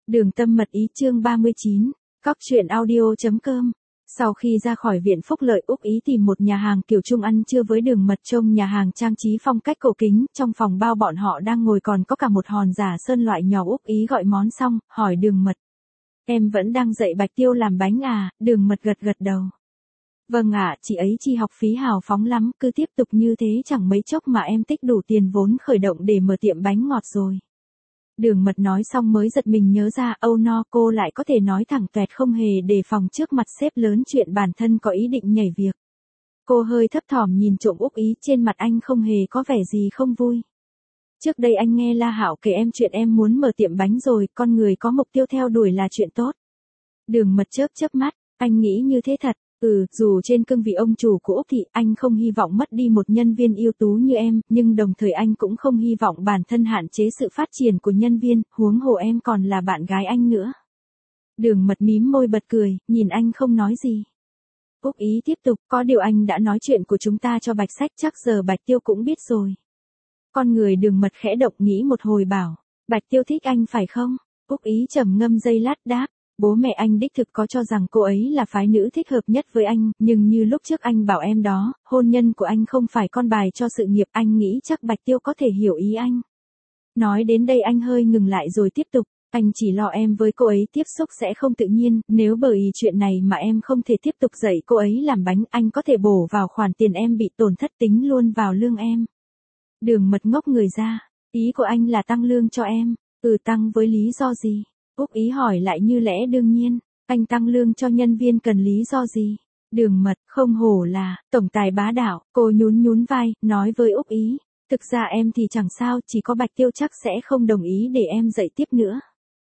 Đường Tâm Mật Ý chương 39, Cóc truyện audio.com. Sau khi ra khỏi viện phúc lợi, Úc Ý tìm một nhà hàng kiểu chung ăn trưa với Đường Mật. Trông nhà hàng trang trí phong cách cổ kính, trong phòng bao bọn họ đang ngồi còn có cả một hòn giả sơn loại nhỏ. Úc Ý gọi món xong, hỏi Đường Mật. Em vẫn đang dạy Bạch Tiêu làm bánh à? Đường Mật gật gật đầu. Vâng ạ, chị ấy chi học phí hào phóng lắm, cứ tiếp tục như thế chẳng mấy chốc mà em tích đủ tiền vốn khởi động để mở tiệm bánh ngọt rồi. Đường Mật nói xong mới giật mình nhớ ra, âu no, cô lại có thể nói thẳng toẹt không hề đề phòng trước mặt sếp lớn chuyện bản thân có ý định nhảy việc. Cô hơi thấp thỏm nhìn trộm Úc Ý, trên mặt anh không hề có vẻ gì không vui. Trước đây anh nghe La Hạo kể em chuyện em muốn mở tiệm bánh rồi, con người có mục tiêu theo đuổi là chuyện tốt. Đường Mật chớp chớp mắt, anh nghĩ như thế thật. Dù trên cương vị ông chủ của Úc Thị, anh không hy vọng mất đi một nhân viên ưu tú như em, nhưng đồng thời anh cũng không hy vọng bản thân hạn chế sự phát triển của nhân viên, huống hồ em còn là bạn gái anh nữa. Đường Mật mím môi bật cười, nhìn anh không nói gì. Úc Ý tiếp tục, có điều anh đã nói chuyện của chúng ta cho Bạch Sách, chắc giờ Bạch Tiêu cũng biết rồi. Con người Đường Mật khẽ động, nghĩ một hồi bảo, Bạch Tiêu thích anh phải không? Úc Ý trầm ngâm giây lát đáp. Bố mẹ anh đích thực có cho rằng cô ấy là phái nữ thích hợp nhất với anh, nhưng như lúc trước anh bảo em đó, hôn nhân của anh không phải con bài cho sự nghiệp, anh nghĩ chắc Bạch Tiêu có thể hiểu ý anh. Nói đến đây anh hơi ngừng lại rồi tiếp tục, anh chỉ lo em với cô ấy tiếp xúc sẽ không tự nhiên, nếu bởi chuyện này mà em không thể tiếp tục dạy cô ấy làm bánh, anh có thể bổ vào khoản tiền em bị tổn thất tính luôn vào lương em. Đường Mật ngốc người ra, ý của anh là tăng lương cho em, tăng với lý do gì? Úc Ý hỏi lại như lẽ đương nhiên, anh tăng lương cho nhân viên cần lý do gì? Đường Mật, không hổ là tổng tài bá đạo, cô nhún vai, nói với Úc Ý, thực ra em thì chẳng sao, chỉ có Bạch Tiêu chắc sẽ không đồng ý để em dạy tiếp nữa.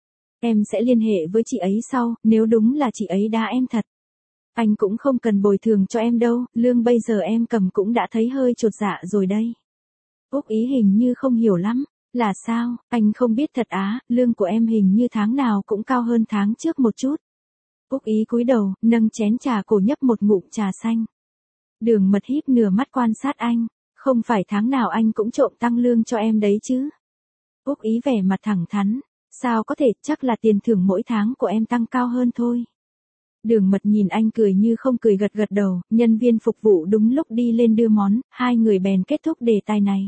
Em sẽ liên hệ với chị ấy sau, nếu đúng là chị ấy đá em thật. Anh cũng không cần bồi thường cho em đâu, lương bây giờ em cầm cũng đã thấy hơi chột dạ rồi đây. Úc Ý hình như không hiểu lắm. Là sao, anh không biết thật á, lương của em hình như tháng nào cũng cao hơn tháng trước một chút. Úc Ý cúi đầu, nâng chén trà cổ nhấp một ngụm trà xanh. Đường Mật híp nửa mắt quan sát anh, không phải tháng nào anh cũng trộm tăng lương cho em đấy chứ. Úc Ý vẻ mặt thẳng thắn, sao có thể, chắc là tiền thưởng mỗi tháng của em tăng cao hơn thôi. Đường Mật nhìn anh cười như không cười gật gật đầu, nhân viên phục vụ đúng lúc đi lên đưa món, hai người bèn kết thúc đề tài này.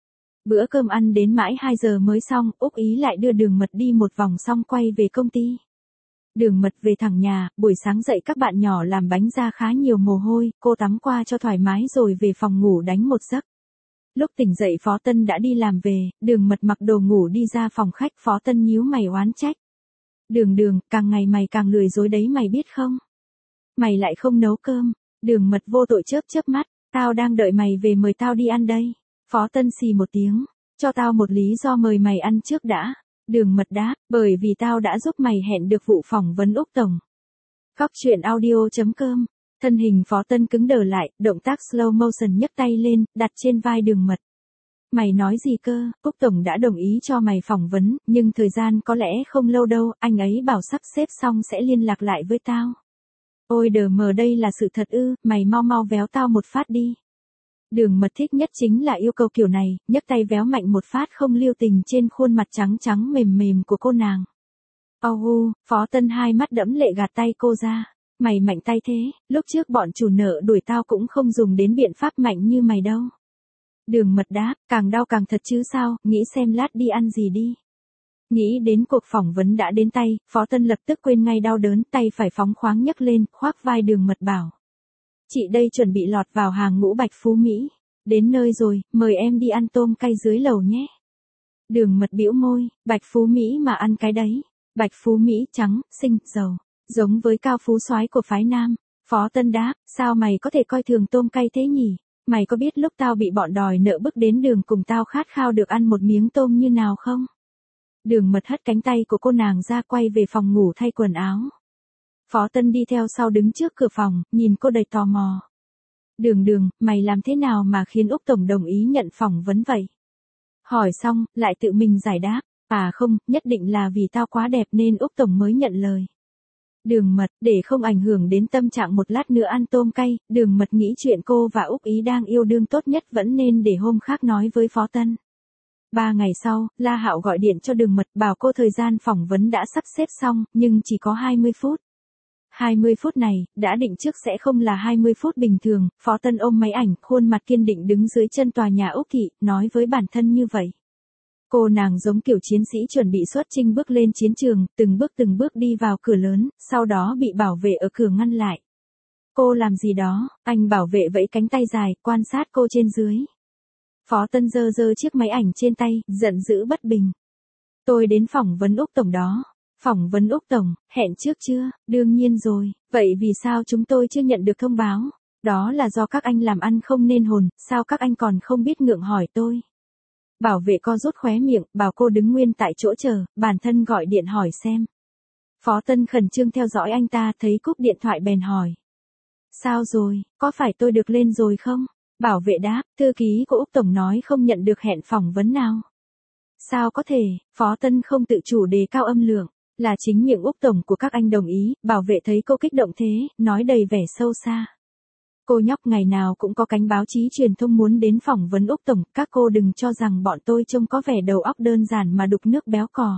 Bữa cơm ăn đến mãi 2 giờ mới xong, Úc Ý lại đưa Đường Mật đi một vòng xong quay về công ty. Đường Mật về thẳng nhà, buổi sáng dậy các bạn nhỏ làm bánh ra khá nhiều mồ hôi, cô tắm qua cho thoải mái rồi về phòng ngủ đánh một giấc. Lúc tỉnh dậy Phó Tân đã đi làm về, Đường Mật mặc đồ ngủ đi ra phòng khách, Phó Tân nhíu mày oán trách. Đường, càng ngày mày càng lười dối đấy mày biết không? Mày lại không nấu cơm. Đường Mật vô tội chớp chớp mắt, tao đang đợi mày về mời tao đi ăn đây. Phó Tân xì một tiếng, cho tao một lý do mời mày ăn trước đã. Đường Mật đáp, bởi vì tao đã giúp mày hẹn được vụ phỏng vấn Úc Tổng. Cóc truyện audio.com. Thân hình Phó Tân cứng đờ lại, động tác slow motion nhấc tay lên, đặt trên vai Đường Mật. Mày nói gì cơ, Úc Tổng đã đồng ý cho mày phỏng vấn, nhưng thời gian có lẽ không lâu đâu, anh ấy bảo sắp xếp xong sẽ liên lạc lại với tao. Ôi đờ mờ, đây là sự thật ư, mày mau véo tao một phát đi. Đường Mật thích nhất chính là yêu cầu kiểu này, nhấc tay véo mạnh một phát không lưu tình trên khuôn mặt trắng mềm của cô nàng. Phó Tân hai mắt đẫm lệ gạt tay cô ra. Mày mạnh tay thế, lúc trước bọn chủ nợ đuổi tao cũng không dùng đến biện pháp mạnh như mày đâu. Đường Mật đáp, càng đau càng thật chứ sao, nghĩ xem lát đi ăn gì đi. Nghĩ đến cuộc phỏng vấn đã đến tay, Phó Tân lập tức quên ngay đau đớn, tay phải phóng khoáng nhấc lên, khoác vai Đường Mật bảo. Chị đây chuẩn bị lọt vào hàng ngũ Bạch Phú Mỹ. Đến nơi rồi, mời em đi ăn tôm cay dưới lầu nhé. Đường Mật bĩu môi, Bạch Phú Mỹ mà ăn cái đấy. Bạch Phú Mỹ trắng, xinh, giàu, giống với Cao Phú soái của phái Nam. Phó Tân đáp, sao mày có thể coi thường tôm cay thế nhỉ? Mày có biết lúc tao bị bọn đòi nợ bước đến đường cùng tao khát khao được ăn một miếng tôm như nào không? Đường Mật hất cánh tay của cô nàng ra quay về phòng ngủ thay quần áo. Phó Tân đi theo sau đứng trước cửa phòng, nhìn cô đầy tò mò. Đường, mày làm thế nào mà khiến Úc Tổng đồng ý nhận phỏng vấn vậy? Hỏi xong, lại tự mình giải đáp. À không, nhất định là vì tao quá đẹp nên Úc Tổng mới nhận lời. Đường Mật, để không ảnh hưởng đến tâm trạng một lát nữa ăn tôm cay, Đường Mật nghĩ chuyện cô và Úc Ý đang yêu đương tốt nhất vẫn nên để hôm khác nói với Phó Tân. 3 ngày sau, La Hạo gọi điện cho Đường Mật bảo cô thời gian phỏng vấn đã sắp xếp xong, nhưng chỉ có 20 phút. 20 phút này, đã định trước sẽ không là 20 phút bình thường, Phó Tân ôm máy ảnh, khuôn mặt kiên định đứng dưới chân tòa nhà Úc Thị, nói với bản thân như vậy. Cô nàng giống kiểu chiến sĩ chuẩn bị xuất chinh bước lên chiến trường, từng bước đi vào cửa lớn, sau đó bị bảo vệ ở cửa ngăn lại. Cô làm gì đó, anh bảo vệ vẫy cánh tay dài, quan sát cô trên dưới. Phó Tân giơ chiếc máy ảnh trên tay, giận dữ bất bình. Tôi đến phỏng vấn Úc Tổng đó. Phỏng vấn Úc Tổng, hẹn trước chưa? Đương nhiên rồi, vậy vì sao chúng tôi chưa nhận được thông báo? Đó là do các anh làm ăn không nên hồn, sao các anh còn không biết ngượng hỏi tôi? Bảo vệ co rút khóe miệng, bảo cô đứng nguyên tại chỗ chờ, bản thân gọi điện hỏi xem. Phó Tân khẩn trương theo dõi anh ta, thấy cúp điện thoại bèn hỏi. Sao rồi, có phải tôi được lên rồi không? Bảo vệ đáp, thư ký của Úc Tổng nói không nhận được hẹn phỏng vấn nào. Sao có thể, Phó Tân không tự chủ đề cao âm lượng, là chính miệng Úc Tổng của các anh đồng ý, bảo vệ thấy cô kích động thế, nói đầy vẻ sâu xa. Cô nhóc ngày nào cũng có cánh báo chí truyền thông muốn đến phỏng vấn Úc Tổng, các cô đừng cho rằng bọn tôi trông có vẻ đầu óc đơn giản mà đục nước béo cò.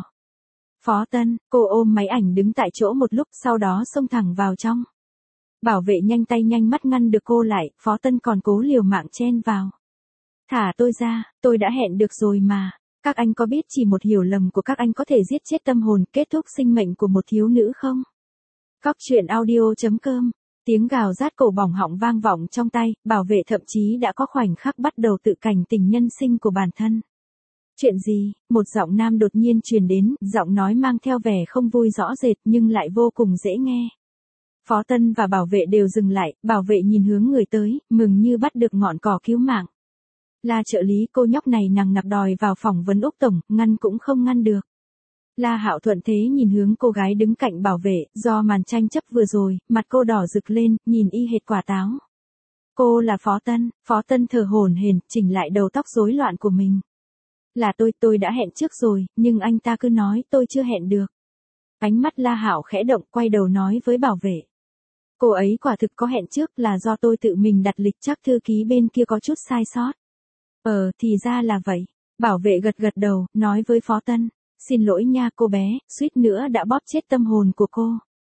Phó Tân, cô ôm máy ảnh đứng tại chỗ một lúc sau đó xông thẳng vào trong. Bảo vệ nhanh tay nhanh mắt ngăn được cô lại, Phó Tân còn cố liều mạng chen vào. Thả tôi ra, tôi đã hẹn được rồi mà. Các anh có biết chỉ một hiểu lầm của các anh có thể giết chết tâm hồn, kết thúc sinh mệnh của một thiếu nữ không? Cóc truyện audio.com. Tiếng gào rát cổ bỏng họng vang vọng trong tay, bảo vệ thậm chí đã có khoảnh khắc bắt đầu tự cảnh tình nhân sinh của bản thân. Chuyện gì? Một giọng nam đột nhiên truyền đến, giọng nói mang theo vẻ không vui rõ rệt nhưng lại vô cùng dễ nghe. Phó Tân và bảo vệ đều dừng lại, bảo vệ nhìn hướng người tới, mừng như bắt được ngọn cỏ cứu mạng. Là trợ lý, cô nhóc này nằng nặc đòi vào phỏng vấn Úc Tổng, ngăn cũng không ngăn được. La Hạo thuận thế nhìn hướng cô gái đứng cạnh bảo vệ, do màn tranh chấp vừa rồi, mặt cô đỏ rực lên, nhìn y hệt quả táo. Cô là Phó Tân thở hổn hển, chỉnh lại đầu tóc rối loạn của mình. Là tôi đã hẹn trước rồi, nhưng anh ta cứ nói tôi chưa hẹn được. Ánh mắt La Hạo khẽ động, quay đầu nói với bảo vệ. Cô ấy quả thực có hẹn trước, là do tôi tự mình đặt lịch, chắc thư ký bên kia có chút sai sót. Thì ra là vậy. Bảo vệ gật đầu, nói với Phó Tân. Xin lỗi nha cô bé, suýt nữa đã bóp chết tâm hồn của cô.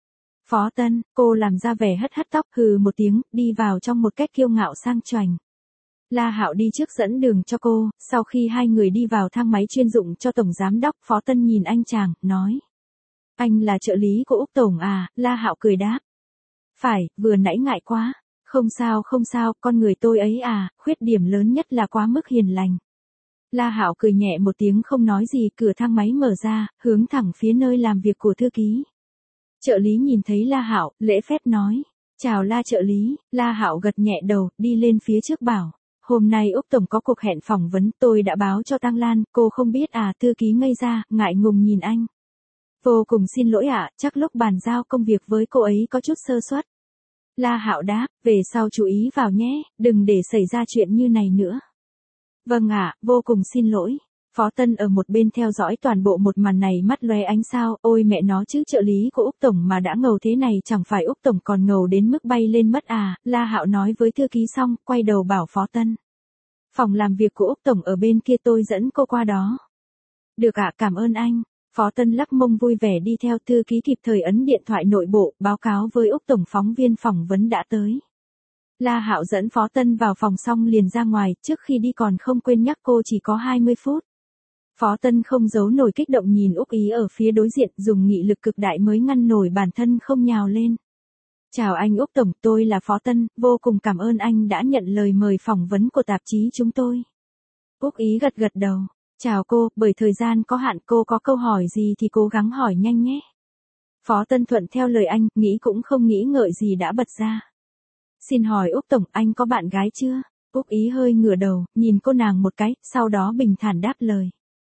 Phó Tân, cô làm ra vẻ hất tóc, hừ một tiếng, đi vào trong một cách kiêu ngạo sang choành. La Hạo đi trước dẫn đường cho cô, sau khi hai người đi vào thang máy chuyên dụng cho Tổng Giám đốc, Phó Tân nhìn anh chàng, nói. Anh là trợ lý của Úc Tổng à? La Hạo cười đáp. Phải, vừa nãy ngại quá. Không sao, con người tôi ấy à, khuyết điểm lớn nhất là quá mức hiền lành. La Hạo cười nhẹ một tiếng không nói gì, cửa thang máy mở ra, hướng thẳng phía nơi làm việc của thư ký. Trợ lý nhìn thấy La Hạo, lễ phép nói, chào La trợ lý. La Hạo gật nhẹ đầu, đi lên phía trước bảo, hôm nay Úc Tổng có cuộc hẹn phỏng vấn, tôi đã báo cho Tăng Lan, cô không biết à? Thư ký ngây ra, ngại ngùng nhìn anh. Vô cùng xin lỗi ạ, chắc lúc bàn giao công việc với cô ấy có chút sơ suất. La Hạo đáp, về sau chú ý vào nhé, đừng để xảy ra chuyện như này nữa. Vâng ạ, vô cùng xin lỗi. Phó Tân ở một bên theo dõi toàn bộ một màn này, mắt lóe ánh sao, ôi mẹ nó chứ, trợ lý của Úc Tổng mà đã ngầu thế này, chẳng phải Úc Tổng còn ngầu đến mức bay lên mất à? La Hạo nói với thư ký xong, quay đầu bảo Phó Tân. Phòng làm việc của Úc Tổng ở bên kia, tôi dẫn cô qua đó. Được ạ, cảm ơn anh. Phó Tân lắc mông vui vẻ đi theo, thư ký kịp thời ấn điện thoại nội bộ, báo cáo với Úc Tổng phóng viên phỏng vấn đã tới. La Hạo dẫn Phó Tân vào phòng xong liền ra ngoài, trước khi đi còn không quên nhắc cô chỉ có 20 phút. Phó Tân không giấu nổi kích động nhìn Úc Ý ở phía đối diện, dùng nghị lực cực đại mới ngăn nổi bản thân không nhào lên. Chào anh Úc Tổng, tôi là Phó Tân, vô cùng cảm ơn anh đã nhận lời mời phỏng vấn của tạp chí chúng tôi. Úc Ý gật đầu. Chào cô, bởi thời gian có hạn, cô có câu hỏi gì thì cố gắng hỏi nhanh nhé. Phó Tân thuận theo lời anh, nghĩ cũng không nghĩ ngợi gì đã bật ra. Xin hỏi Úc Tổng, anh có bạn gái chưa? Úc Ý hơi ngửa đầu, nhìn cô nàng một cái, sau đó bình thản đáp lời.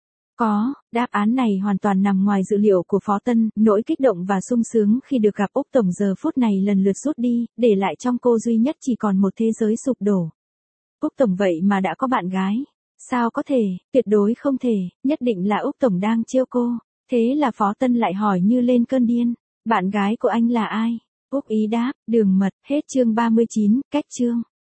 Có, đáp án này hoàn toàn nằm ngoài dự liệu của Phó Tân, nỗi kích động và sung sướng khi được gặp Úc Tổng giờ phút này lần lượt rút đi, để lại trong cô duy nhất chỉ còn một thế giới sụp đổ. Úc Tổng vậy mà đã có bạn gái. Sao có thể, tuyệt đối không thể, nhất định là Úc Tổng đang trêu cô. Thế là Phó Tân lại hỏi như lên cơn điên. Bạn gái của anh là ai? Úc Ý đáp, Đường Mật, hết chương 39, cách chương.